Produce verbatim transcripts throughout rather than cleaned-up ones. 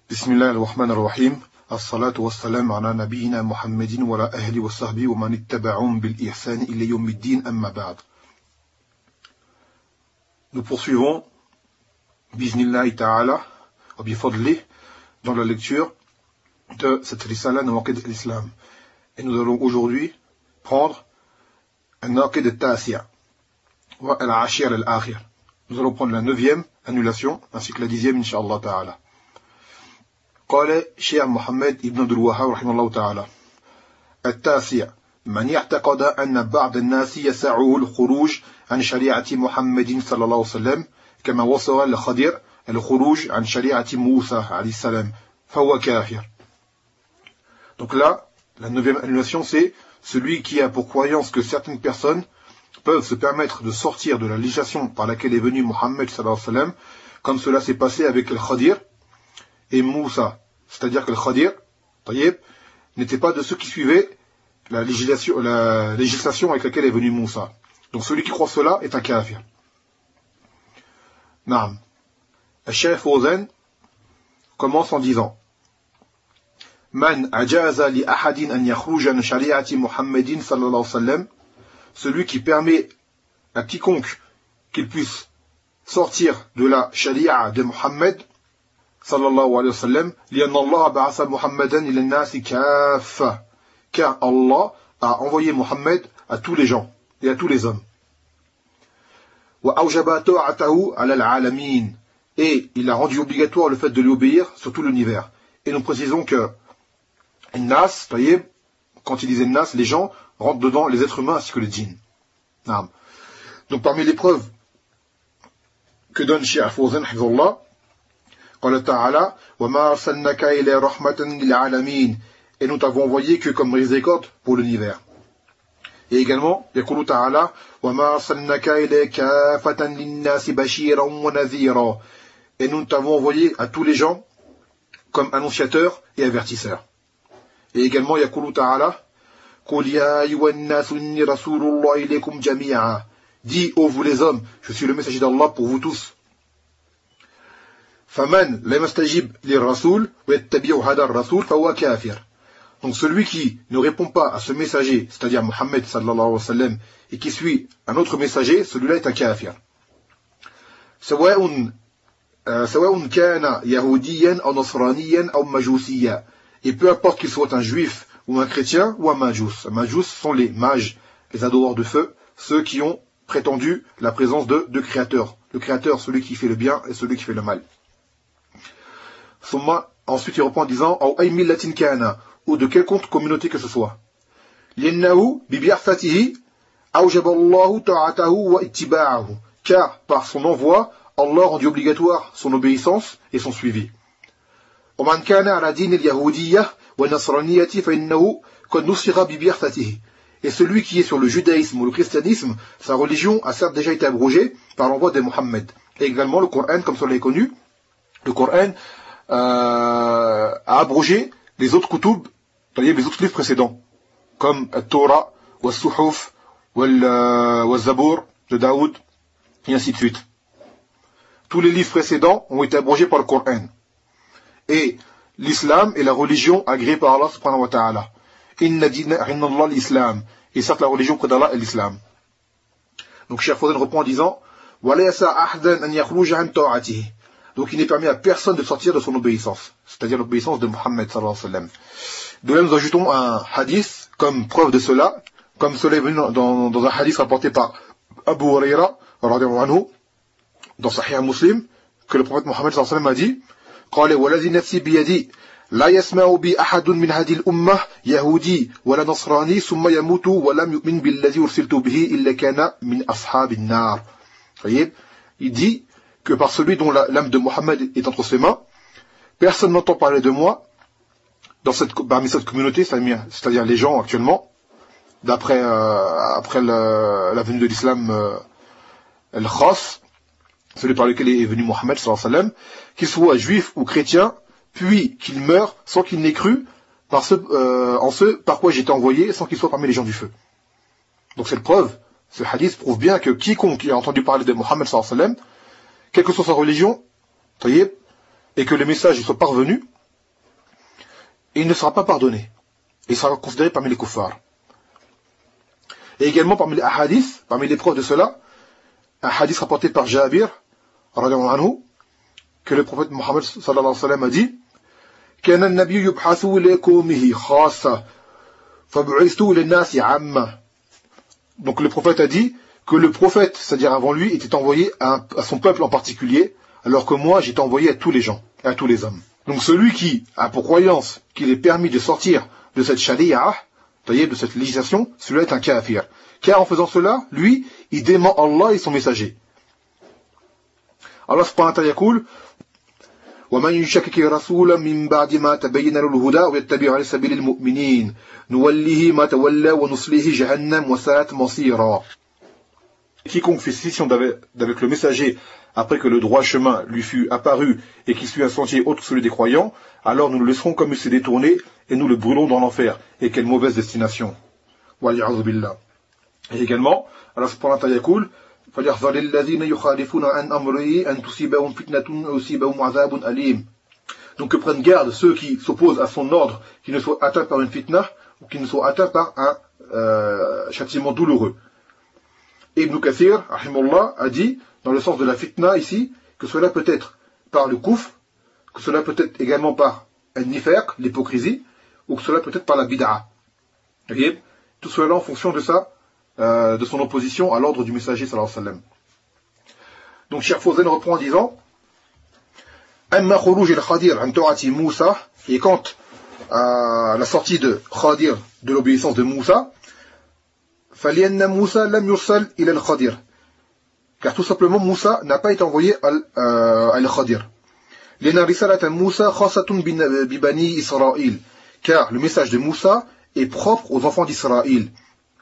بسم الله الرحمن الرحيم الصلاة والسلام على نبينا محمد وعلى أهله وصحبه ومن اتبعهم بالإحسان إلى يوم الدين أما بعد. Nous poursuivons Bismillah ta'ala wa bifadlih dans la lecture de cette risala Nawaqid al-Islam. Et nous allons aujourd'hui prendre un Nawaqid al-Tasi'a wa al-Ashir al-Akhir. Nous allons prendre la neuvième annulation ainsi que la dixième incha'Allah ta'ala. قال شيخ محمد ابن عبد الوهاب رحمه الله تعالى التاسع من يعتقد أن بعض الناس يسعه الخروج عن شريعة محمد صلى الله عليه وسلم كما وصل الخضر الخروج عن شريعة موسى عليه السلام فهو كافر. Donc là, la neuvième annulation, c'est celui qui a pour croyance que certaines personnes peuvent se permettre de sortir de la législation par laquelle est venu Mohammed sallallahu alayhi wa sallam, comme cela s'est passé avec le Khadir et Moussa, c'est-à-dire que le Khadir, Tayyib, n'était pas de ceux qui suivaient la législation, la législation avec laquelle est venu Moussa. Donc celui qui croit cela est un kafir. Naam. Al-Shaykh Fawzan commence en disant Man ajaza li ahadin an yakhruja an shari'ati Muhammadin sallallahu alayhi wa sallam, celui qui permet à quiconque qu'il puisse sortir de la sharia de Muhammad sallallahu alayhi wa sallam, lianna Allah ba'asa Muhammadan ila an-nasi kaffa, car Allah a envoyé Muhammad à tous les gens et à tous les hommes. Wa awjaba ta'atahu ala al-alamin, et il a rendu obligatoire le fait de lui obéir sur tout l'univers. Et nous précisons que Nas, tayyib, quand il disait Nas, les gens rentrent dedans les êtres humains ainsi que les djinns. Donc parmi les preuves que donne Cheikh Fawzan hafizahullah, قال تعالى وما أرسلناك إلا رحمة للعالمين, et nous t'avons envoyé que comme miséricorde pour l'univers. Et également يقول تعالى وما أرسلناك إلا كافة للناس بشيرا ونذيرا, et nous t'avons envoyé à tous les gens comme annonciateur et avertisseur. Et également يقول تعالى قل يا أيها الناس إني رسول الله إليكم جميعا, dis ô vous les hommes, je suis le messager d'Allah pour vous tous. فَمَنْ لَمْ يَسْتَجِبْ لِلرَّسُولِ وَيَتَّبِعُ هَذَا الرَّسُولِ فَهُوَ كَافِرٌ. Donc celui qui ne répond pas à ce messager, c'est-à-dire Muhammad sallallahu alayhi wa sallam, et qui suit un autre messager, celui-là est un kafir. سواء سواء كان يهوديا أو نصرانيا أو مجوسيا, et peu importe qu'il soit un juif ou un chrétien ou un majous. Un majous sont les mages, les adoreurs de feu, ceux qui ont prétendu la présence de deux créateurs. Le créateur, celui qui fait le bien, et celui qui fait le mal. Ensuite il reprend en disant ou de quelconque communauté que ce soit, car par son envoi Allah rendu obligatoire son obéissance et son suivi. Et celui qui est sur le judaïsme ou le christianisme, sa religion a certes déjà été abrogée par l'envoi de Mohammed. Et également le Coran, comme cela est connu, le Coran Euh, a abrogé les autres kutub, les autres livres précédents, comme le Torah, le Suhuf, le Zabur de Daoud, et ainsi de suite. Tous les livres précédents ont été abrogés par le Coran. Et l'islam est la religion agréée par Allah subhanahu wa ta'ala. Inna dina inna Allah l'islam. Et certes, la religion auprès d'Allah est l'islam. Donc Cheikh Fawzan reprend en disant wa la yasa ahadan an yakhruja an ta'atihi. Donc il n'est permis à personne de sortir de son obéissance, c'est-à-dire l'obéissance de Muhammad sallallahu alayhi wa sallam. De même, nous ajoutons un hadith comme preuve de cela, comme cela est venu dans, dans un hadith rapporté par Abu Huraira, radiyallahu anhu, dans Sahih Muslim, que le prophète Muhammad sallallahu alayhi wa sallam a dit قال والذي نفسي بيدي لا يسمع بي أحد من هذه الأمة يهودي ولا نصراني ثم يموت ولم يؤمن بالذي أرسلت به إلا كان من أصحاب النار. Il dit que par celui dont l'âme de Mohammed est entre ses mains, personne n'entend parler de moi dans cette, parmi cette communauté, c'est-à-dire les gens actuellement, d'après euh, après le, la venue de l'islam, euh, le khas, celui par lequel est venu Mohammed sallallahu alayhi wa sallam, qu'il soit juif ou chrétien, puis qu'il meure sans qu'il n'ait cru par ce, euh, en ce par quoi j'ai été envoyé, sans qu'il soit parmi les gens du feu. Donc cette preuve, ce hadith prouve bien que quiconque a entendu parler de Mohammed sallallahu alayhi wa sallam, quelle que soit sa religion, et que le message soit parvenu, et il ne sera pas pardonné. Il sera considéré parmi les kuffars. Et également parmi les hadiths, parmi les preuves de cela, un hadith rapporté par Jabir, radiyallahu anhu, que le prophète Mohammed sallallahu alayhi wa sallam a dit, كان النبي يبحث لقومه خاصة فبعثت للناس عامة. Donc le prophète a dit que le prophète, c'est-à-dire avant lui, était envoyé à, à son peuple en particulier, alors que moi j'étais envoyé à tous les gens, à tous les hommes. Donc celui qui a pour croyance qu'il est permis de sortir de cette sharia, de cette législation, celui-là est un kafir. Car en faisant cela, lui, il dément Allah et son messager. Allah subhanahu wa ta'ala yaqul ومن يشكك رسولا من بعد ما تبين له الهدى ويتبع على سبيل المؤمنين نوله ما تولى ونصليه جهنم وساءت مصيرا. Quiconque fait scission d'avec le messager après que le droit chemin lui fut apparu et qu'il suit un sentier autre que celui des croyants, alors nous le laisserons comme il s'est détourné et nous le brûlons dans l'enfer. Et quelle mauvaise destination. Wa'li'adhu billah. Et également, Allah subhanahu wa ta'ala yaqul فَلْيَحْذَرِ الَّذِينَ يُخَالِفُونَ عَنْ أَمْرِهِ أَنْ تُصِيبَهُمْ فِتْنَةٌ أَوْ يُصِيبَهُمْ عَذَابٌ أَلِيمٌ. Donc que prennent garde ceux qui s'opposent à son ordre, qui ne soient atteints par une fitna ou qui ne soient atteints par un euh, châtiment douloureux. Et Ibn Kathir, rahimahullah, a dit, dans le sens de la fitna ici, que cela peut être par le kouf, que cela peut être également par un nifaq, l'hypocrisie, ou que cela peut être par la bid'a. Vous voyez, tout cela en fonction de ça, euh, de son opposition à l'ordre du messager sallallahu alayhi wa sallam. Donc Cheikh Fawzan reprend en disant Amma khuruj al-Khadir an ta'ati Moussa, et quant à la sortie de Khadir de l'obéissance de Moussa, فَلِيَنَّ مُوسَى لَمْ يُرْسَلْ إِلَى الْخَدِرِ, car tout simplement Moussa n'a pas été envoyé à al-Khadir. لِنَا رِسَالَةَ مُوسَى خَاصَةٌ بِبَنِي إِسْرَائِيل, car le message de Moussa est propre aux enfants d'Israël.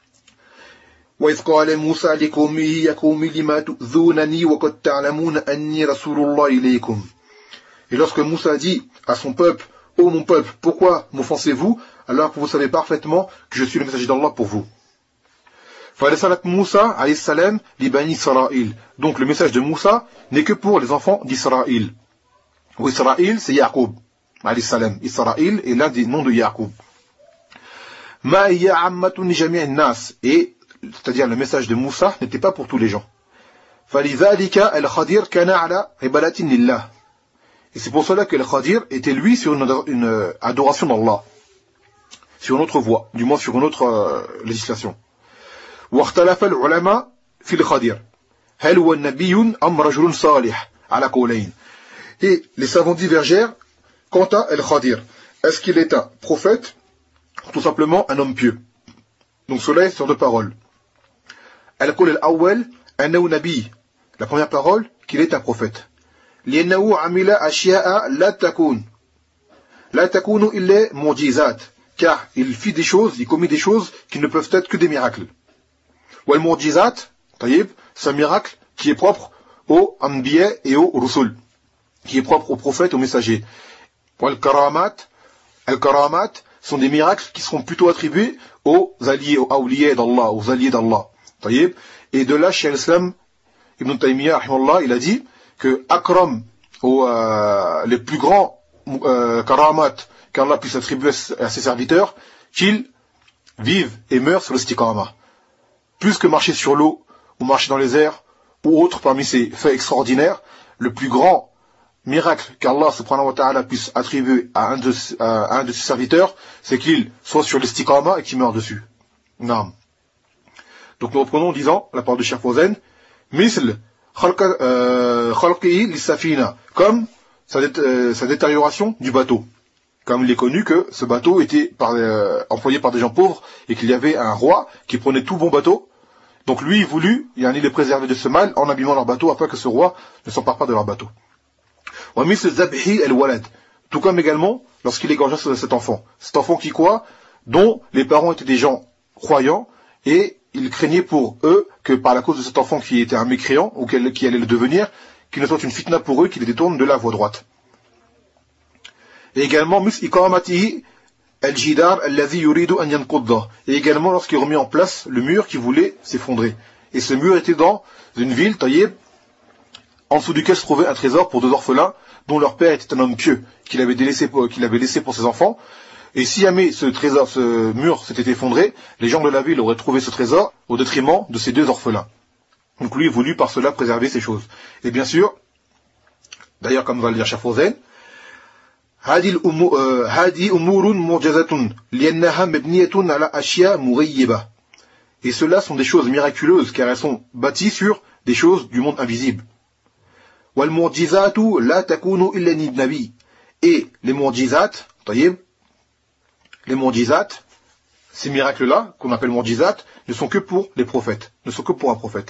وَإِذْ قَالَ مُوسَى لِقَوْمِهِ يَا قَوْمِ لِمَ تُؤْذُونَنِي وَقَدْ تَعْلَمُونَ أَنِّي رَسُولُ اللَّهِ إِلَيْكُمْ. Et lorsque Moussa dit à son peuple, ô mon peuple, pourquoi m'offensez-vous alors que vous savez parfaitement que je suis le messager d'Allah pour vous. فَرِسَالَةَ مُوسَى alayhi salam li bani Israël. Donc le message de Moussa n'est que pour les enfants d'Israël. Ou Israël, c'est Yaqub alayhi salam. Israël est l'un des noms de Yaqub. مَا هِيَ عَمَّةٌ لِجَمِيعِ النَّاسِ, et c'est-à-dire le message de Moussa n'était pas pour tous les gens. فَلِذَلِكَ الْخَدِيرُ كَانَ عَلَى عِبَادَةٍ لِلَّهِ. Et c'est pour cela que le Khadir était lui sur une, une adoration d'Allah, sur une autre voie, du moins sur une autre euh, législation. واختلف العلماء في الخضر هل هو نبي أم رجل صالح على قولين. Et les savants divergèrent quant à El-Khadir. Est-ce qu'il est un prophète ou tout simplement un homme pieux? Donc cela est sur deux paroles. Al-Qawl al-Awwal annahu nabi. La première parole, qu'il est un prophète. لأنه عمل أشياء لا تكون لا تكون إلا معجزات, car il fit des choses, il commit des choses qui ne peuvent être que des miracles. والمعجزات, طيب, c'est un miracle qui est propre aux Anbiya et aux Rusul, qui est propre aux prophètes, aux messagers. والكرامات, الكرامات sont des miracles qui seront plutôt attribués aux alliés, aux awliya d'Allah, aux alliés d'Allah. طيب, et de là, Cheikh l'Islam Ibn Taymiyyah, rahimahullah, il a dit que Akram, ou euh, les plus grands euh, karamat qu'Allah puisse attribuer à ses serviteurs, qu'ils vivent et meurent sur le istiqama. Plus que marcher sur l'eau, ou marcher dans les airs, ou autre parmi ces faits extraordinaires, le plus grand miracle qu'Allah subhanahu wa ta'ala puisse attribuer à un de, à un de ses serviteurs, c'est qu'il soit sur l'istiqama et qu'il meure dessus. Naam. Donc nous reprenons en disant, la parole de Cheikh Fawzan, misl khalqihi lis-safina, comme sa, dé, euh, sa détérioration du bateau. Comme il est connu que ce bateau était par, euh, employé par des gens pauvres et qu'il y avait un roi qui prenait tout bon bateau. Donc lui, il voulut, il en est les préserver de ce mal en abîmant leur bateau afin que ce roi ne s'empare pas de leur bateau. Wa misl zabhi al-walad, tout comme également lorsqu'il égorgea cet enfant. Cet enfant qui quoi? Dont les parents étaient des gens croyants et il craignait pour eux que par la cause de cet enfant qui était un mécréant ou qui allait le devenir, qu'il ne soit une fitna pour eux, qu'il les détourne de la voie droite. Et également, et également lorsqu'il remet en place le mur qui voulait s'effondrer. Et ce mur était dans une ville, Taïeb, en dessous duquel se trouvait un trésor pour deux orphelins, dont leur père était un homme pieux, qu'il avait, délaissé pour, qu'il avait laissé pour ses enfants. Et si jamais ce trésor, ce mur s'était effondré, les gens de la ville auraient trouvé ce trésor au détriment de ces deux orphelins. Donc lui voulut par cela préserver ces choses. Et bien sûr, d'ailleurs comme va le dire Cheikh Fawzan, هذه أمور معجزة لأنها مبنية على أشياء مغيبة. Et cela sont des choses miraculeuses car elles sont bâties sur des choses du monde invisible. والمعجزات لا تكون إلا للنبي. Et les mu'jizat, les mu'jizat, ces miracles-là, qu'on appelle mu'jizat, ne sont que pour les prophètes, ne sont que pour un prophète.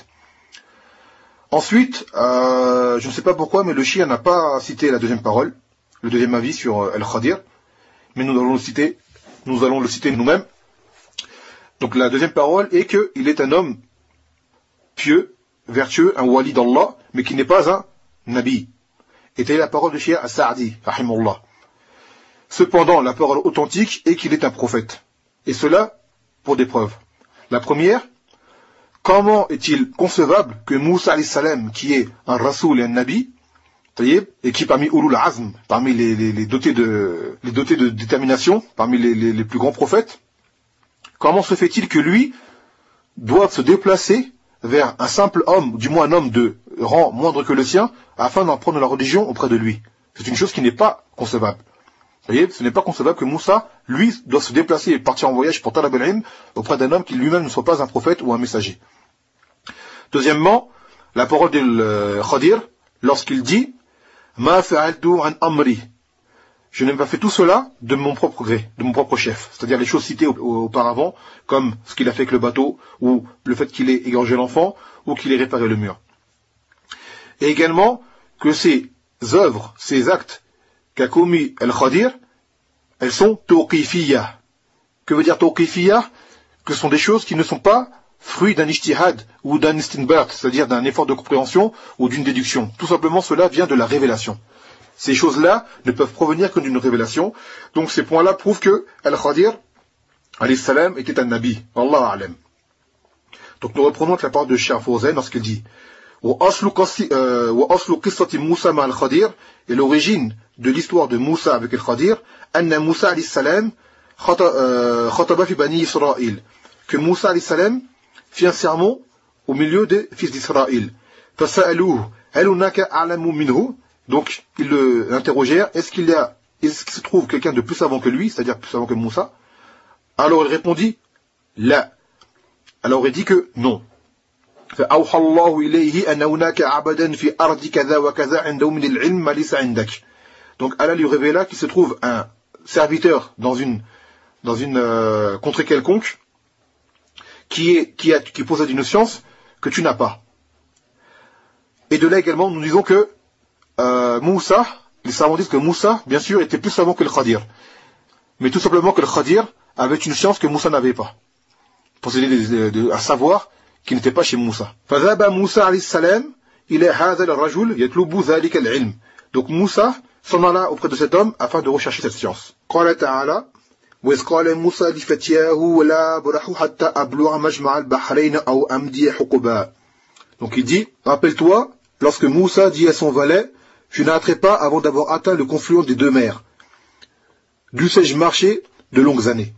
Ensuite, euh, je ne sais pas pourquoi, mais le Shia n'a pas cité la deuxième parole, le deuxième avis sur euh, Al-Khadir, mais nous allons le citer, nous allons le citer nous-mêmes. Donc la deuxième parole est qu'il est un homme pieux, vertueux, un wali d'Allah, mais qui n'est pas un nabi. Et telle est la parole de Shia As-Sa'di, rahimahullah. Cependant, la parole authentique est qu'il est un prophète. Et cela pour des preuves. La première, comment est-il concevable que Moussa alayhi salam, qui est un rasoul et un nabi, et qui parmi Ulul Azm, parmi les, les, les, dotés de, les dotés de détermination, parmi les, les, les plus grands prophètes, comment se fait-il que lui doive se déplacer vers un simple homme, du moins un homme de rang moindre que le sien, afin d'en prendre la religion auprès de lui? C'est une chose qui n'est pas concevable. Vous voyez, ce n'est pas concevable que Moussa, lui, doit se déplacer et partir en voyage pour Talab al-Ilm auprès d'un homme qui lui-même ne soit pas un prophète ou un messager. Deuxièmement, la parole de Khadir, lorsqu'il dit « Ma fa'altu an amri » je n'ai pas fait tout cela de mon propre gré, de mon propre chef. C'est-à-dire les choses citées auparavant, comme ce qu'il a fait avec le bateau, ou le fait qu'il ait égorgé l'enfant, ou qu'il ait réparé le mur. Et également, que ces œuvres, ces actes qu'a commis Al-Khadir, elles sont tawqifiyya. Que veut dire tawqifiyya? Que ce sont des choses qui ne sont pas fruits d'un ijtihad, ou d'un istinbat, c'est-à-dire d'un effort de compréhension, ou d'une déduction. Tout simplement, cela vient de la révélation. Ces choses-là ne peuvent provenir que d'une révélation. Donc ces points-là prouvent que Al-Khadir, alayhi salam, était un nabi. Wallahu a'lam. Donc nous reprenons la parole de Cheikh Fawzan lorsqu'il dit وَأَصْلُ قِصَّةِ مُوسَى مَعَ الْخَدِيرِ. Et l'origine de l'histoire de Moussa avec Al-Khadir, أَنَّ مُوسَى alayhi salam خَطَبَ في بني إسرائيل. Que Moussa alayhi salam fit un sermon au milieu des fils d'Israël. فَسَأَلُوهُ هَلْ هُنَاكَ أَعْلَمُ مِنْهُ. Donc, ils l'interrogèrent, est-ce qu'il y a, est-ce qu'il se trouve quelqu'un de plus savant que lui, c'est-à-dire plus savant que Moussa? Alors il répondit, la. Alors il dit que non. فأوحى الله إليه أن هناك عبدا في أرض كذا وكذا عنده من العلم ما ليس عندك. Donc Allah lui révéla qu'il se trouve un serviteur dans une, dans une euh, contrée quelconque qui, est, qui, a, qui possède une science que tu n'as pas. Et de là également, nous disons que Euh, Moussa, les savants disent que Moussa, bien sûr, était plus savant que le Khadir. Mais tout simplement que le Khadir avait une science que Moussa n'avait pas. Possédait un savoir qui n'était pas chez Moussa. فَذَهَبَ مُوسَى عَلَيْهِ السَّلَامِ إِلَى هَذَا الرَّجُلِ يَطْلُبُ ذَلِكَ الْعِلْمِ. Donc Moussa s'en alla auprès de cet homme afin de rechercher cette science. قال تعالى وَإِذْ قَالَ مُوسَى لِفَتْيَاهُ وَلَا أَبْرَحُ حَتَّى أَبْلُغَ مَجْمَعَ الْبَحْرَيْنِ أَوْ أَمْضِيَ حُقُبًا. Donc il dit, rappelle-toi, lorsque Moussa dit à son valet, je n'arrêterai pas avant d'avoir atteint le confluent des deux mers. Dussé-je marcher de longues années.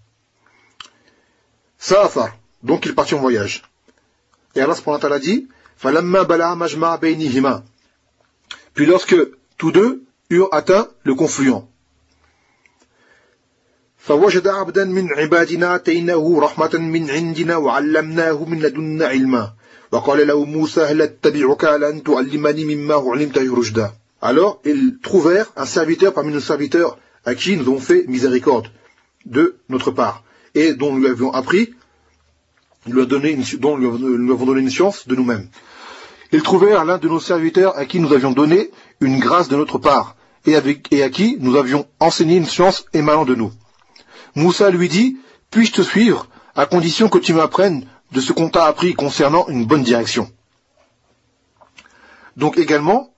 Safar, donc il partit en voyage. Et Allah subhanahu wa ta'ala dit, فَلَمَّا بَلَعَ مَجْمَعَ بَيْنِهِمَا. Puis lorsque tous deux eurent atteint le confluent. فَوَجَدَ عَبْدًا مِنْ عِبَادِنَا آتَيْنَاهُ رَحْمَةً مِنْ عِنْدِنَا وَعَلَّمْنَاهُ مِنْ لَدُنَّا عِلْمًا وَقَالَ لَهُ مُوسَى هَلْ أَتَّبِعُكَ عَلَى أَنْ تُعَلِّمَنِي مِمَّا عُلِّمْتَ رُشْدًا. Alors, ils trouvèrent un serviteur parmi nos serviteurs à qui nous avons fait miséricorde de notre part et dont nous lui avions appris, nous lui avons donné une, dont nous lui avons donné une science de nous-mêmes. Ils trouvèrent l'un de nos serviteurs à qui nous avions donné une grâce de notre part et, avec, et à qui nous avions enseigné une science émanant de nous. Moussa lui dit, puis-je te suivre à condition que tu m'apprennes de ce qu'on t'a appris concernant une bonne direction. Donc également,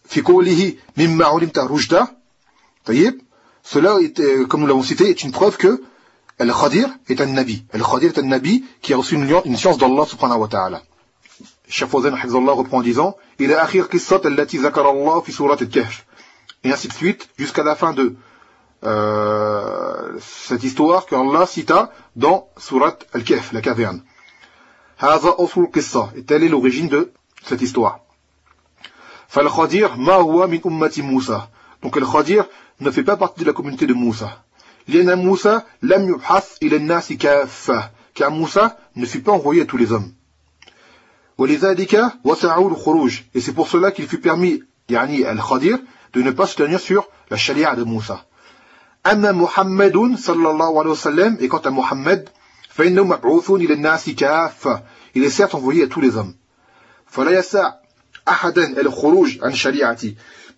cela, est, comme nous l'avons cité, est une preuve que Al-Khadir est un nabi. Al-Khadir est un nabi qui a reçu une, une science d'Allah subhanahu wa ta'ala. Cheikh Fawzan reprend en disant Il a akhir qissat allati zakara Allah fi surat al-Kahf. Et ainsi de suite, jusqu'à la fin de euh, cette histoire qu'Allah cita dans Surat Al-Kahf, la caverne. Haza usul qissa, et telle est l'origine de cette histoire. Fal-Khadir ma huwa min ummati Moussa. Donc Al-Khadir ne fait pas partie de la communauté de Moussa. Liana Moussa lam yubhath ila an-nas kaffa, car Moussa ne fut pas envoyé à tous les hommes. Walidhalika wasa'u al-khuruj, et c'est pour cela qu'il fut permis, yani Al-Khadir, de ne pas se tenir sur la charia de Moussa. Amma Muhammadun sallallahu alayhi wa sallam, et quant à Muhammad, fa innahu mab'uthun ila an-nas kaffa, il est certes envoyé à tous les hommes. Fala yasa' ahadan al-khuruj an shari'ati,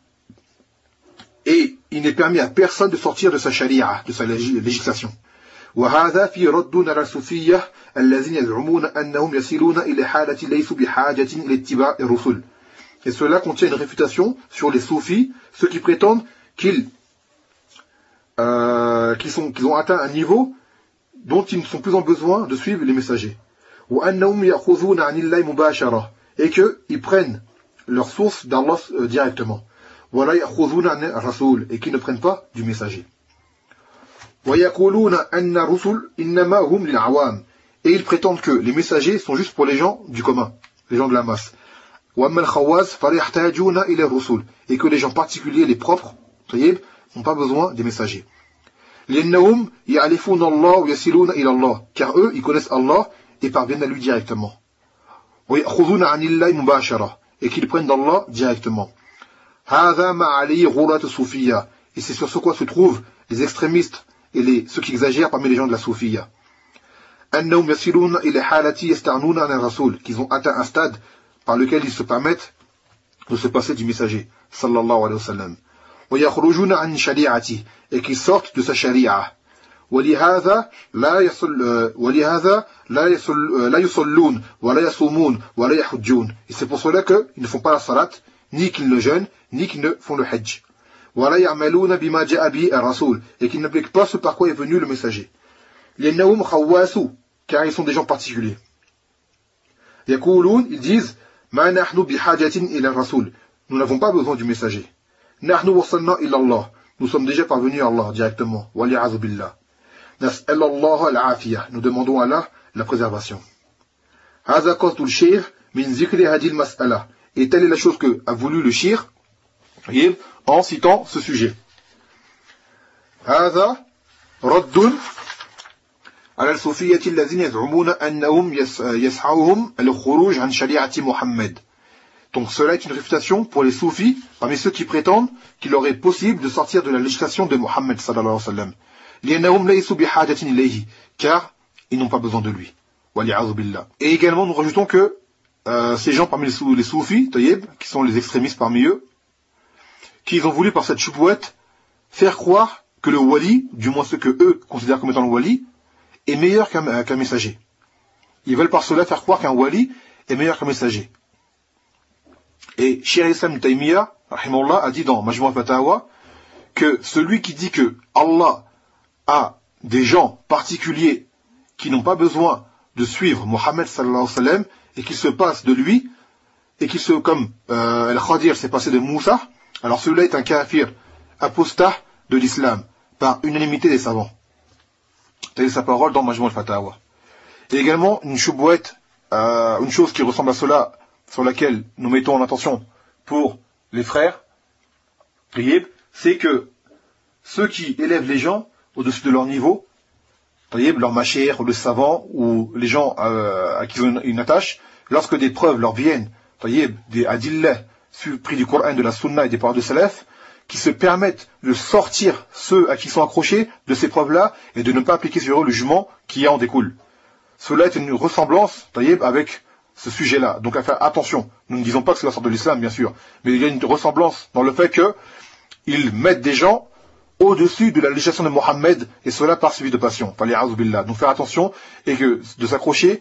et il n'est permis à personne de sortir de sa sharia, de sa législation. وهذا في رد على الصوفية الذين يزعمون أنهم يصلون إلى حالة ليسوا بحاجة إلى اتباع الرسل. Et cela contient une réfutation sur les soufis, ceux qui prétendent qu'ils euh, qu'ils sont qu'ils ont atteint un niveau dont ils ne sont plus en besoin de suivre les messagers. وأنهم يأخذون عن الله مباشرة, et qu'ils prennent leur source d'Allah euh, directement. ولا يأخذون عن الرسول, et qu'ils ne prennent pas du messager. وَيَقُولُونَ أَنَّ الرُّسُلَ إِنَّمَا هُمْ لِلْعَوَامِ, et ils prétendent que les messagers sont juste pour les gens du commun, les gens de la masse. وَأَمَّا الْخَوَّاسِ فَلَيَحْتَاجُونَ إِلَى الرُّسُلِ, et que les gens particuliers, les propres, n'ont pas besoin des messagers. لِأَنَّهُمْ يَعْرِفُونَ اللَّهَ وَيَصِلُونَ إِلَى اللَّهِ, car eux, ils connaissent Allah et parviennent à lui directement. وَيَأْخُذُونَ عَنِ اللَّهِ مُبَاشَرَةً, et qu'ils prennent d'Allah directement. هَذَا مَا عَلَيْهِ غُلَاةُ الصُّوفِيَّةِ, et c'est sur ce quoi se trouvent les extrémistes et les, ceux qui exagèrent parmi les gens de la soufiyya. أنهم يصلون إلى حالة يستغنون عن الرسول, qu'ils ont atteint un stade par lequel ils se permettent de se passer du messager sallallahu alayhi wa sallam. ويخرجون عن شريعته, et qu'ils sortent de sa sharia. ولهذا لا يصل ولهذا لا يصل لا يصلون ولا يصومون ولا يحجون, et c'est pour cela qu'ils ne font pas la salat, ni qu'ils ne jeûnent, ni qu'ils ne font le hajj. ولا يعملون بما جاء به الرسول, et qu'ils n'appliquent pas ce par quoi est venu le messager. لأنهم خواص, car ils sont des gens particuliers. يقولون, ils disent ما نحن بحاجة إلى الرسول, nous n'avons pas besoin du messager. نحن وصلنا إلى الله, nous sommes déjà parvenus à Allah directement. والعياذ بالله. نسأل الله العافية, nous demandons à Allah la préservation. هذا قصد الشيخ من ذكر هذه المسألة, et telle est la chose que a voulu le cheikh en citant ce sujet. هذا رد على الصوفية الذين يزعمون أنهم يسعهم الخروج عن شريعة محمد. Donc cela est une réfutation pour les soufis parmi ceux qui prétendent qu'il leur est possible de sortir de la législation de Mohammed sallallahu alayhi wa sallam. لأنهم ليسوا بحاجة إليه, car ils n'ont pas besoin de lui. والعياذ بالله. Et également nous rajoutons que euh, ces gens parmi les, sou les soufis, taïeb, qui sont les extrémistes parmi eux, qu'ils ont voulu par cette choubouette faire croire que le wali, du moins ce que eux considèrent comme étant le wali, est meilleur qu'un qu'un messager. Ils veulent par cela faire croire qu'un wali est meilleur qu'un messager. Et Cheikh Islam Taymiyyah, rahimahullah, a dit dans Majmu' al-Fatawa que celui qui dit que Allah a des gens particuliers qui n'ont pas besoin de suivre Mohammed sallallahu alayhi wa sallam et qui se passent de lui, et qui se, comme euh, Al-Khadir s'est passé de Moussa, alors celui-là est un kafir, apostat de l'islam, par unanimité des savants. Telle est sa parole dans Majmu' al-Fatawa. Et également, une choubouette, euh, une chose qui ressemble à cela, sur laquelle nous mettons en attention pour les frères, c'est que ceux qui élèvent les gens au-dessus de leur niveau, leur machère, ou le savant, ou les gens euh, à qui ils ont une, une attache, lorsque des preuves leur viennent, des adillah, pris du Coran, de la Sunna et des paroles de Salaf, qui se permettent de sortir ceux à qui ils sont accrochés de ces preuves-là et de ne pas appliquer sur eux le jugement qui en découle. Cela est une ressemblance avec ce sujet-là. Donc à faire attention. Nous ne disons pas que c'est la sorte de l'islam, bien sûr, mais il y a une ressemblance dans le fait qu'ils mettent des gens au-dessus de la législation de Mohammed, et cela par suivi de passion. Donc faire attention et que de s'accrocher,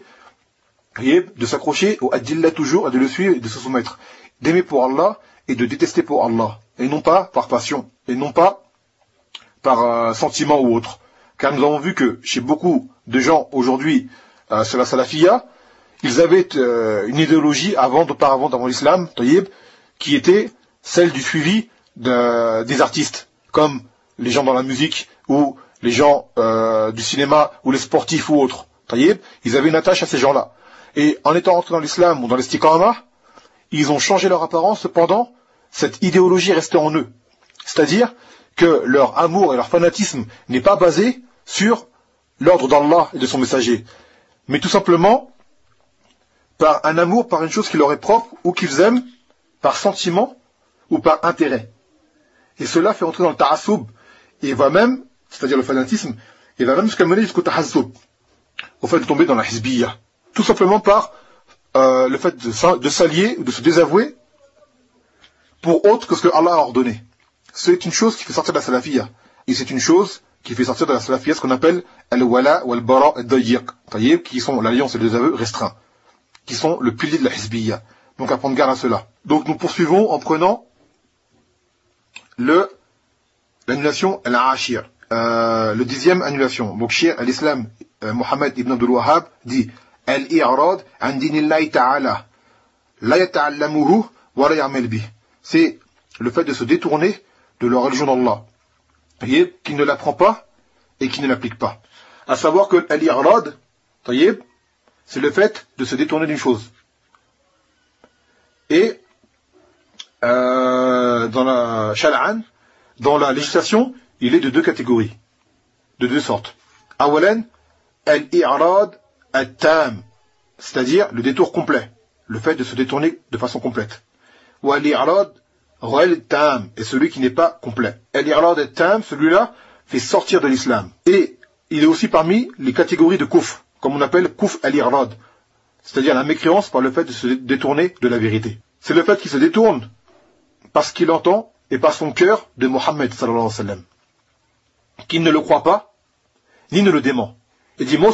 de s'accrocher au adillah toujours, et de le suivre et de se soumettre. D'aimer pour Allah et de détester pour Allah. Et non pas par passion, et non pas par euh, sentiment ou autre. Car nous avons vu que chez beaucoup de gens aujourd'hui, euh, sur la salafiyya, ils avaient euh, une idéologie avant, auparavant, avant l'islam, tayyib, qui était celle du suivi de, des artistes, comme les gens dans la musique, ou les gens euh, du cinéma, ou les sportifs ou autres. Taïeb, ils avaient une attache à ces gens-là. Et en étant rentrés dans l'islam ou dans l'istiqamah, ils ont changé leur apparence, cependant, cette idéologie restait en eux. C'est-à-dire que leur amour et leur fanatisme n'est pas basé sur l'ordre d'Allah et de son messager, mais tout simplement par un amour, par une chose qui leur est propre, ou qu'ils aiment, par sentiment, ou par intérêt. Et cela fait entrer dans le ta'assoub, et va même, c'est-à-dire le fanatisme, et va même jusqu'à mener jusqu'au tahazzoub, au fait de tomber dans la hizbiyya. Tout simplement par euh, le fait de, de s'allier, ou de se désavouer, pour autre que ce que Allah a ordonné. C'est une chose qui fait sortir de la salafiyya. Et c'est une chose qui fait sortir de la salafiyya ce qu'on appelle al-wala ou al-bara al-dayiq, qui sont l'alliance et le désaveu restreints, qui sont le pilier de la hizbiyya. Donc à prendre garde à cela. Donc nous poursuivons en prenant le l'annulation al-ashir. Euh, le dixième annulation. Donc Cheikh al-Islam euh, Mohammed ibn Abdul Wahhab dit al-i'rad an dinillahi ta'ala la yata'allamuhu wa la ya'mal bih. C'est le fait de se détourner de la religion d'Allah, qui ne l'apprend pas et qui ne l'applique pas. À savoir que al-i'rad, c'est le fait de se détourner d'une chose. Et euh, dans la shar'an, dans la législation, il est de deux catégories, de deux sortes. Awalan, al-i'rad at-tam, c'est-à-dire le détour complet, le fait de se détourner de façon complète. Ou al-i'rad ghayr tam, est celui qui n'est pas complet. Al-i'rad at-tam, celui-là, fait sortir de l'islam. Et il est aussi parmi les catégories de kufr, comme on appelle kufr al-i'rad, c'est-à-dire la mécréance par le fait de se détourner de la vérité. C'est le fait qu'il se détourne parce qu'il entend et par son cœur de Mohammed sallallahu alayhi wa sallam, qu'il ne le croit pas, ni ne le dément. Il dit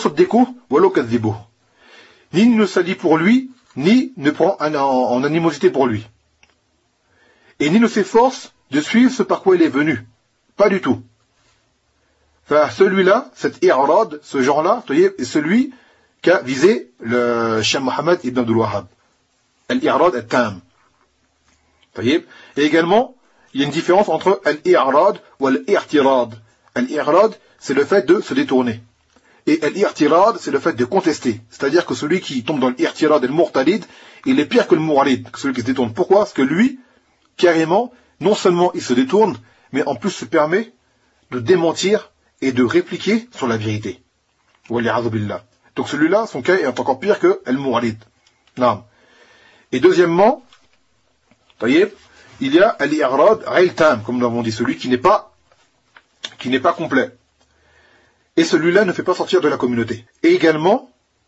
ni ne s'allie pour lui, ni ne prend en, en animosité pour lui. Et ni ne s'efforce de suivre ce par quoi il est venu. Pas du tout. Enfin, celui-là, cet i'rad, ce genre-là, est celui qu'a visé le Cheikh Mohammed ibn Abdul Wahhab. Al-i'rad at-tam. Et également, il y a une différence entre al-i'rad ou al-i'tirad. Al-i'rad, c'est le fait de se détourner. Et al-i'tirad, c'est le fait de contester. C'est-à-dire que celui qui tombe dans l'irtirad et le murtalid, il est pire que le mu'alid, que celui qui se détourne. Pourquoi? Parce que lui, carrément, non seulement il se détourne, mais en plus se permet de démentir et de répliquer sur la vérité. Wal'iyadhu billah. Donc celui-là, son cas est encore pire que al-mu'alid. Non. Et deuxièmement, il y a al-i'rad ghayr tam, comme nous l'avons dit, celui qui n'est pas qui n'est pas complet. Et celui-là ne fait pas sortir de la communauté. Et également,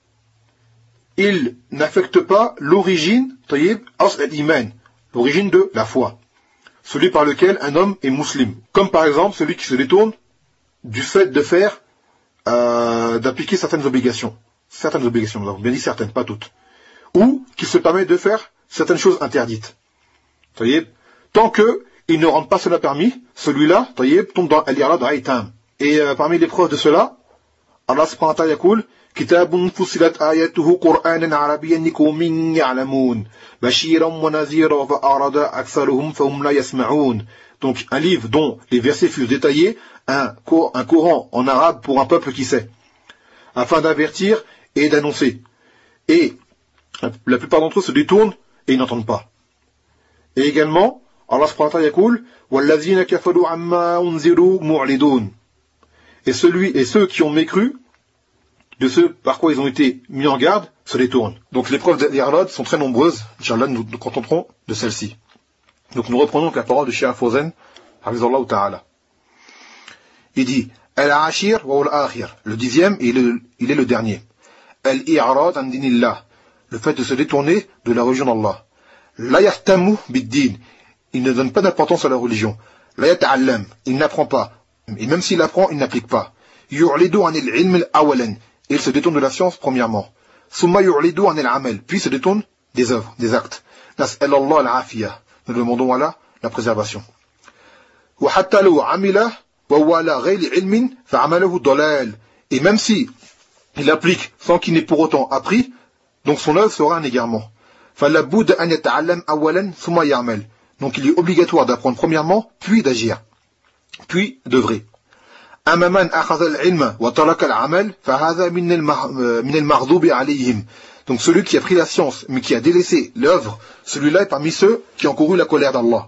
il n'affecte pas l'origine, al-iman, l'origine de la foi, celui par lequel un homme est musulman. Comme par exemple celui qui se détourne du fait de faire, euh, d'appliquer certaines obligations. Certaines obligations, nous avons bien dit certaines, pas toutes. Ou qui se permet de faire certaines choses interdites. Tant que il ne rend pas cela permis, celui-là, tombe dans al-i'rad ghayr tam. Et euh, parmi les preuves de cela, Allah subhanahu wa ta'ala yaqul kitabun fussilat ayatuhu qur'anan arabiyyan liqawmin ya'lamun bashiran wa nadhiran fa arada aktharuhum fa hum la yasma'un. Donc un livre dont les versets furent détaillés, un, un Coran en arabe pour un peuple qui sait, afin d'avertir et d'annoncer. Et la plupart d'entre eux se détournent et ils n'entendent pas. Et également, Allah subhanahu wa ta'ala yaqul wallazina kafaru amma unziru mu'ridun. Et, celui, et ceux qui ont mécru de ce par quoi ils ont été mis en garde se détournent. Donc les preuves d'Irad sont très nombreuses. Inch'Allah, nous nous contenterons de celles-ci. Donc nous reprenons la parole de Cheikh Fawzan, hafizallahu ta'ala. Il dit Al-Ashir wa al-Akhir. Le dixième, il est le, il est le dernier. Al-I'rad an dinillah. Le fait de se détourner de la religion d'Allah. La yahtamu bid-din. Il ne donne pas d'importance à la religion. La yata'allam. Il n'apprend pas. Et même s'il apprend, il n'applique pas. Yu'lidu anil ilm al-awalan. Il se détourne de la science, premièrement. Summa yu'lidu anil amal. Puis se détourne des œuvres, des actes. Nas'alallah al-afiyah. Nous demandons à Allah la préservation. Wa hatta law amila wa huwa ala ghayri ilmin fa'amaluhu dalal. Et même si il applique sans qu'il n'ait pour autant appris, donc son œuvre sera un égarement. Fala budda an yata'allam awalan summa ya'mal. Donc il est obligatoire d'apprendre premièrement, puis d'agir. puis d'œuvrer. أما من أخذ العلم وترك العمل فهذا من من المغضوب عليهم. Donc celui qui a pris la science mais qui a délaissé l'œuvre, celui-là est parmi ceux qui ont couru la colère d'Allah.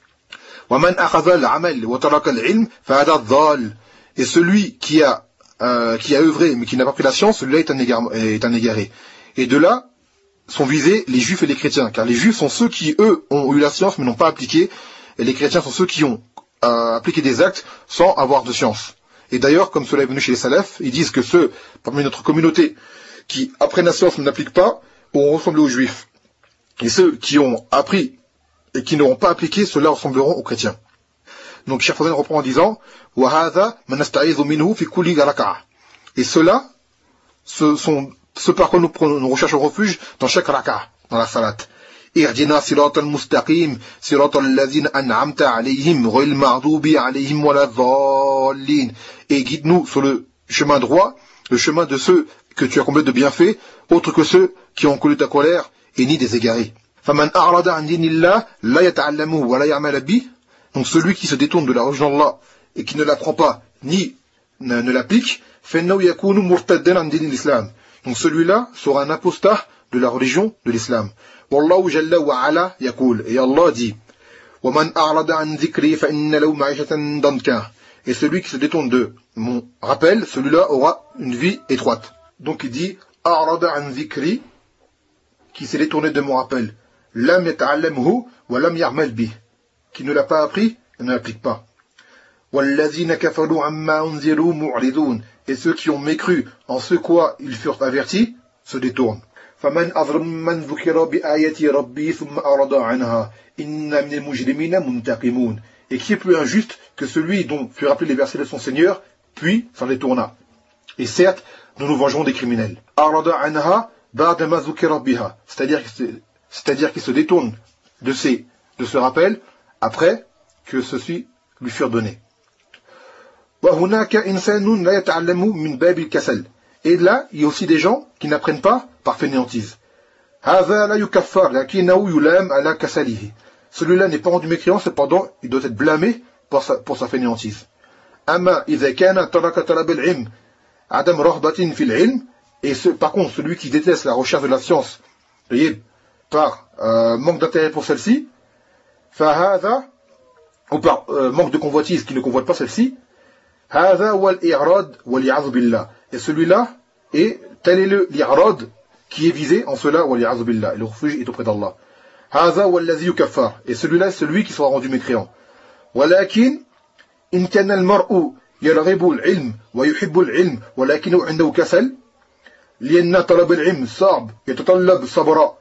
ومن أخذ العمل وترك العلم فهذا الضال. Et celui qui a euh, qui a œuvré mais qui n'a pas pris la science, celui-là est un égaré, est un égaré. Et de là sont visés les juifs et les chrétiens, car les juifs sont ceux qui eux ont eu la science mais n'ont pas appliqué, et les chrétiens sont ceux qui ont euh, appliqué des actes sans avoir de science. Et d'ailleurs, comme cela est venu chez les salafs, ils disent que ceux parmi notre communauté qui apprennent la science mais n'appliquent pas ont ressemblé aux juifs. Et ceux qui ont appris et qui n'auront pas appliqué, ceux-là ressembleront aux chrétiens. Donc Cheikh Fawzan reprend en disant وَهَذَا مَا نَسْتَعِيذُ مِنْهُ فِي كُلِّ رَكَعَةٍ. Et ceux-là, ce sont ce par quoi nous, nous recherchons refuge dans chaque raka'a, dans la salat. اهدنا صراط المستقيم صراط الذين أنعمت عليهم غير المغضوب عليهم ولا الضالين. Et guide-nous sur le chemin droit, le chemin de ceux que tu as comblés de bienfaits, autres que ceux qui ont connu ta colère et ni des égarés. فمن أعرض عن دين الله لا يتعلمه ولا يعمل به. Donc celui qui se détourne de la religion d'Allah et qui ne l'apprend pas ni ne, ne l'applique, فإنه يكون مرتدا عن دين الإسلام. Donc celui-là sera un apostat de la religion de l'islam. والله جل وعلا يقول, et Allah dit ومن أعرض عن ذكري فإن له معيشة ضنكا. Et celui qui se détourne de mon rappel, celui-là aura une vie étroite. Donc il dit أعرض عن ذكري, qui s'est détourné de mon rappel, لم يتعلمه ولم يعمل به, qui ne l'a pas appris et ne l'applique pas. والذين كفروا عما أنذروا معرضون. Et ceux qui ont mécru en ce quoi ils furent avertis se détournent. فمن أظلم من ذكر بآيات ربي ثم أعرض عنها إن من المجرمين منتقمون. Et qui est plus injuste que celui dont furent rappelés les versets de son Seigneur, puis s'en détourna. Et certes, nous nous vengerons des criminels. أعرض عنها بعد ما ذكر بها. C'est-à-dire c'est-à-dire qu'il se détourne de ces de ce rappel après que ceux-ci lui furent donnés. وهناك إنسان لا يتعلم من باب الكسل. Et là, il y a aussi des gens qui n'apprennent pas par fainéantise. هذا لا يكفر لكنه يلام على كسله. Celui-là n'est pas rendu mécréant, cependant, il doit être blâmé pour sa, pour sa fainéantise. أما إذا كان ترك طلب العلم عدم رغبة في العلم. Et ce, par contre, celui qui déteste la recherche de la science, voyez, par euh, manque d'intérêt pour celle-ci, فهذا, ou par euh, manque de convoitise qui ne convoite pas celle-ci, هذا هو الإعراض والعياذ بالله. Et celui-là, et tel est le l'irad qui est visé en cela, والعياذ بالله, et le refuge est auprès d'Allah. هذا هو الذي يكفر. Et celui-là, c'est celui qui sera rendu mécréant. ولكن إن كان المرء يرغب العلم ويحب العلم ولكنه عنده كسل لأن طلب العلم صعب يتطلب صبرا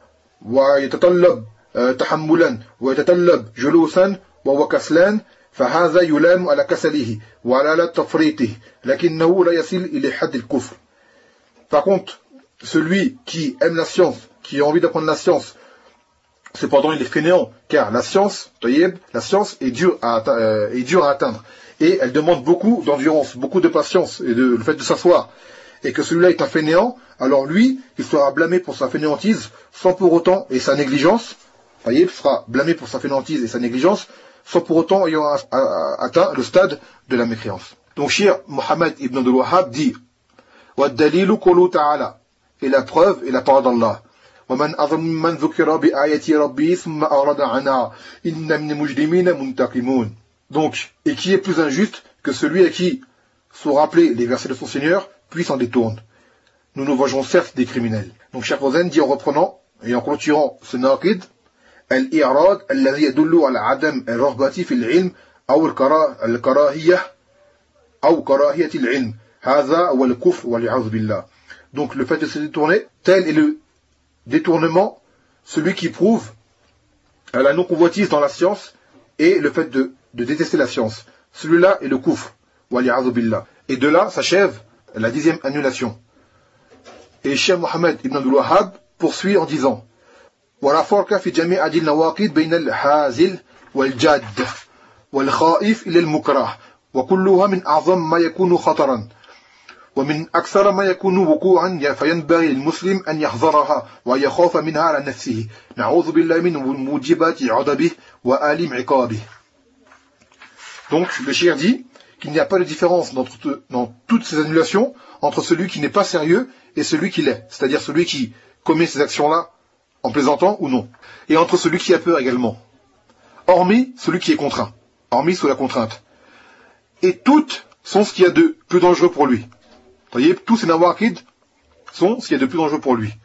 ويتطلب تحملا ويتطلب جلوسا وهو كسلان فهذا يلام على كسله وعلى تفريطه لكنه لا يصل إلى حد الكفر. Par contre, celui qui aime la science, qui a envie d'apprendre la science, cependant il est fainéant, car la science, tayyib, la science est dure à, euh, est dure à atteindre, et elle demande beaucoup d'endurance, beaucoup de patience, et de, le fait de s'asseoir, et que celui-là est un fainéant, alors lui, il sera blâmé pour sa fainéantise, sans pour autant, et sa négligence, tayyib, sera blâmé pour sa fainéantise et sa négligence, sans pour autant ayant atteint le stade de la mécréance. Donc Cheikh Mohammed ibn Abdul Wahhab dit وَالدَّلِيلُ قُولُهُ تَعَالَى. Et la preuve est la parole d'Allah. وَمَنْ أَظْلَمُ مِمَّنْ ذُكِرَ بِآيَاتِ رَبِّهِ ثُمَّ أَعْرَضَ عَنْهَا إِنَّ مِنَ الْمُجْرِمِينَ مُنْتَقِمُونَ. Donc, et qui est plus injuste que celui à qui sont rappelés les versets de son Seigneur, puis s'en détourne. Nous nous vengerons certes des criminels. Donc Cheikh Fawzan dit en reprenant et en clôturant ce naqid, الإعراض الذي يدل على عدم الرغبة في العلم أو الكراهية أو كراهية العلم هذا هو الكفر والعياذ بالله. Donc le fait de se détourner, tel est le détournement, celui qui prouve la non-convoitise dans la science et le fait de, de détester la science. Celui-là est le kufr والعياذ بالله. Et de là s'achève la dixième annulation. Et Cheikh Mohammed ibn Abdul Wahhab poursuit en disant ولا فرق في جميع هذه النواقض بين الحازل والجاد والخائف إلى المكره وكلها من أعظم ما يكون خطرا ومن أكثر ما يكون وقوعا فينبغي للمسلم أن يحذرها ويخاف منها على نفسه نعوذ بالله من موجبات عذابه وآلم عقابه. Donc le shir dit qu'il n'y a pas de différence dans, tout, dans toutes ces annulations entre celui qui n'est pas sérieux et celui qui l'est, c'est-à-dire celui qui commet ces actions-là en plaisantant ou non, et entre celui qui a peur également, hormis celui qui est contraint, hormis sous la contrainte. Et toutes sont ce qu'il y a de plus dangereux pour lui. Vous voyez, tous ces nawaqid sont ce qu'il y a de plus dangereux pour lui.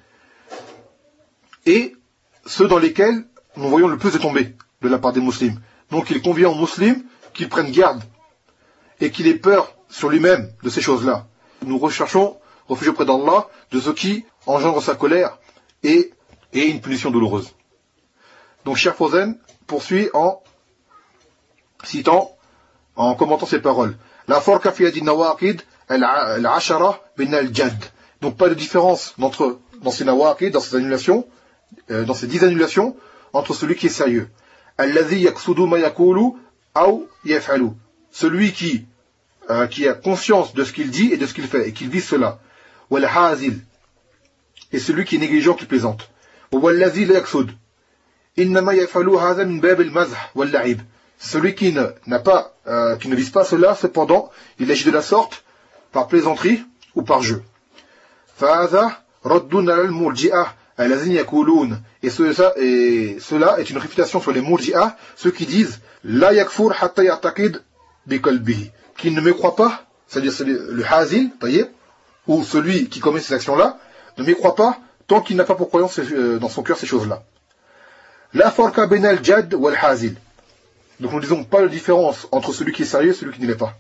Et ceux dans lesquels nous voyons le plus de tomber de la part des musulmans. Donc il convient aux musulmans qu'ils prennent garde et qu'il ait peur sur lui-même de ces choses-là. Nous recherchons refuge auprès d'Allah de ce qui engendre sa colère et, et une punition douloureuse. Donc Cheikh Fawzan poursuit en citant, en commentant ces paroles. La farqa fi hadi nawaqid al-ashara bin al-jad. Donc pas de différence entre, dans ces nawaqid, dans ces annulations, euh, dans ces dix annulations, entre celui qui est sérieux. Alladhi yaqsudu ma yaqulu aw yaf'alu. Celui qui, euh, qui a conscience de ce qu'il dit et de ce qu'il fait, et qu'il vise cela. Wal hazil. Et celui qui est négligent, qui plaisante. Walladhi la yaqsud. Innama yaf'alu hadha min bab al-mazh wal la'ib. Celui qui ne, n'a pas, euh, qui ne vise pas cela, cependant, il agit de la sorte, par plaisanterie ou par jeu. Fa'adha raddun al-murji'ah alladhina yaqulun. Et cela, et cela est une réfutation sur les murji'ah, ceux qui disent la yakfur hatta ya'taqid bi qalbihi, qui ne me croit pas, c'est-à-dire le hazil, tayyib, ou celui qui commet ces actions-là, ne me croit pas tant qu'il n'a pas pour croyance dans son cœur ces choses-là. La farqa bain al-jad wal hazil. Donc nous ne disons pas de différence entre celui qui est sérieux et celui qui ne l'est pas.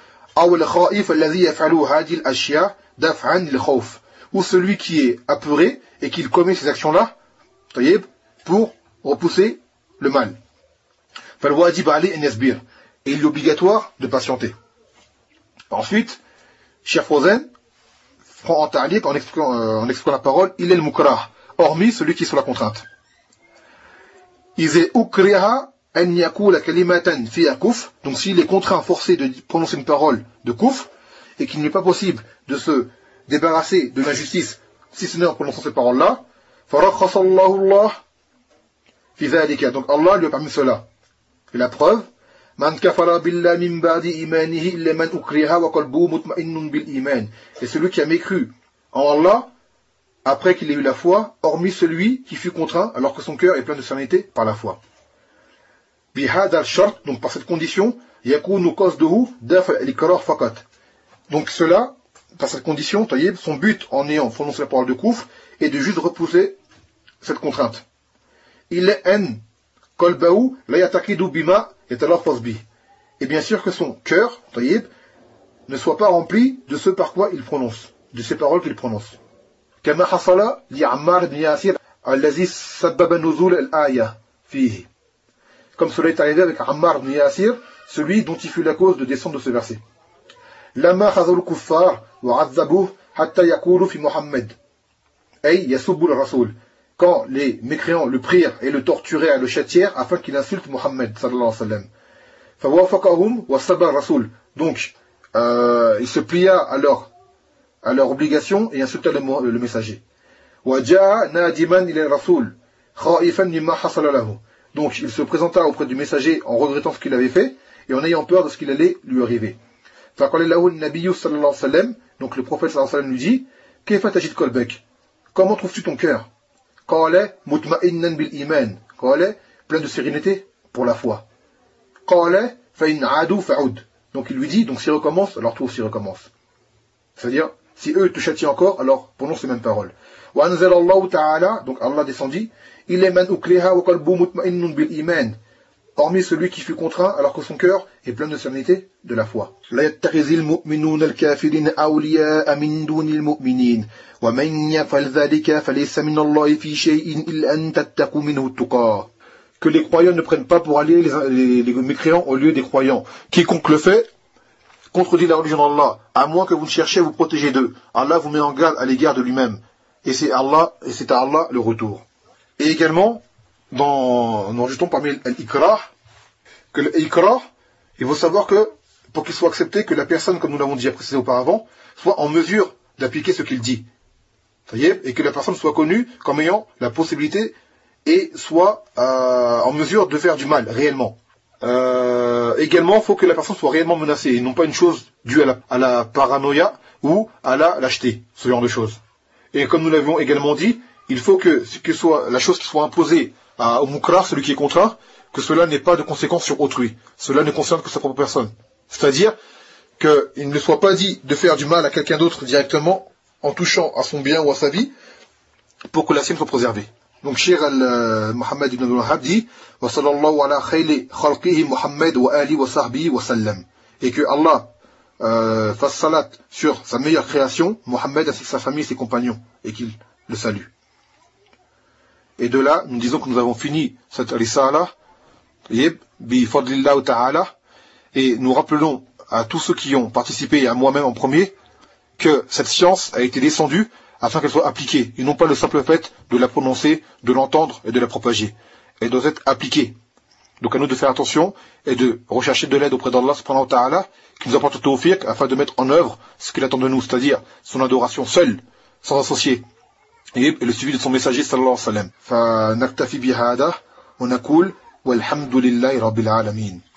Ou celui qui est apeuré et qui commet ces actions-là pour repousser le mal. Et il est obligatoire de patienter. Ensuite, Cheikh Fawzan prend en ta'liq, en expliquant, euh, en expliquant la parole, il est le mukrah, hormis celui qui est sous la contrainte. Ize ukriha. Donc s'il est contraint, forcé de prononcer une parole de kouf, et qu'il n'est pas possible de se débarrasser de l'injustice, si ce n'est en prononçant cette parole-là, donc Allah lui a permis cela. Et la preuve, et celui qui a mécru en Allah, après qu'il ait eu la foi, hormis celui qui fut contraint, alors que son cœur est plein de sérénité par la foi. Donc par cette condition, donc cela, par cette condition, son but en ayant prononcé la parole de kouf est de juste repousser cette contrainte. Il est en kolbaou la yatakidu bima yatalafaz bi. Et bien sûr que son cœur, tayyib, ne soit pas rempli de ce par quoi il prononce, de ces paroles qu'il prononce. Kama hasala li Ammar ibn Yasir allazi sabbaba nuzul al-aya fihi. Comme cela est arrivé avec Ammar ibn Yasir, celui dont il fut la cause de descendre de ce verset. Lama khazul kuffar wa azzabuh hatta yaqulu fi Muhammad. Ay yasubbu al-rasul. Quand les mécréants le prirent et le torturaient à le châtièrent afin qu'il insulte Muhammad sallallahu alayhi wa sallam. Fa wafaqahum wa sabba rasul. Donc, euh, il se plia à leur, à leur obligation et insulta le, le messager. Wa ja'a nadiman ila rasul khaifan mimma hasala lahu. Donc il se présenta auprès du messager en regrettant ce qu'il avait fait et en ayant peur de ce qu'il allait lui arriver. Donc le prophète sallallahu alayhi wa sallam lui dit, Kayfa tajid qalbak? Comment trouves-tu ton cœur? Qala mutma'innan bil iman. Qala plein de sérénité pour la foi. Qala fa in adu fa'ud. Donc il lui dit, donc s'il recommence, alors toi aussi recommence. C'est-à-dire, si eux te châtient encore, alors prononce ces mêmes paroles. Wa anzala Allah ta'ala, donc Allah descendit, il est man ukriha wa qalbu mutma'innun bil iman. Hormis celui qui fut contraint alors que son cœur est plein de sérénité de la foi. La yattakhizil mu'minuna al-kafirin awliya'a min dunil mu'minin wa man yaf'al dhalika falaysa min Allah fi shay'in illa an tattaqu minhu tuqa. Que les croyants ne prennent pas pour allier les, les, les mécréants au lieu des croyants. Quiconque le fait contredit la religion d'Allah, à moins que vous ne cherchiez à vous protéger d'eux. Allah vous met en garde à l'égard de lui-même. Et c'est Allah, et c'est à Allah le retour. Et également, dans, nous rajoutons parmi l'ikrah, que l'ikrah, il faut savoir que, pour qu'il soit accepté, que la personne, comme nous l'avons déjà précisé auparavant, soit en mesure d'appliquer ce qu'il dit. Et que la personne soit connue comme ayant la possibilité et soit euh, en mesure de faire du mal, réellement. Euh, également, il faut que la personne soit réellement menacée et non pas une chose due à la, à la paranoïa ou à la lâcheté, ce genre de choses. Et comme nous l'avions également dit, il faut que, que soit la chose qui soit imposée à, au mukrar, celui qui est contraint, que cela n'ait pas de conséquences sur autrui. Cela ne concerne que sa propre personne. C'est-à-dire qu'il ne soit pas dit de faire du mal à quelqu'un d'autre directement en touchant à son bien ou à sa vie pour que la sienne soit préservée. Donc Cheikh al-Muhammad ibn al-Wahhab dit wa sallallahu ala khayli khalqihi Muhammad wa ali wa sahbihi wa sallam, et que Allah euh, fasse salat sur sa meilleure création, Muhammad, ainsi que sa famille et ses compagnons, et qu'il le salue. Et de là, nous disons que nous avons fini cette risala bi fadlillah ta'ala, et nous rappelons à tous ceux qui ont participé, et à moi-même en premier, que cette science a été descendue afin qu'elle soit appliquée, et non pas le simple fait de la prononcer, de l'entendre et de la propager. Elle doit être appliquée. Donc à nous de faire attention et de rechercher de l'aide auprès d'Allah subhanahu wa ta'ala, qui nous apporte le tawfiq afin de mettre en œuvre ce qu'il attend de nous, c'est-à-dire son adoration seule, sans associer, et le suivi de son messager sallallahu alayhi wa sallam. Fa naktafi bihada wa nakul walhamdulillahi rabbil alamin.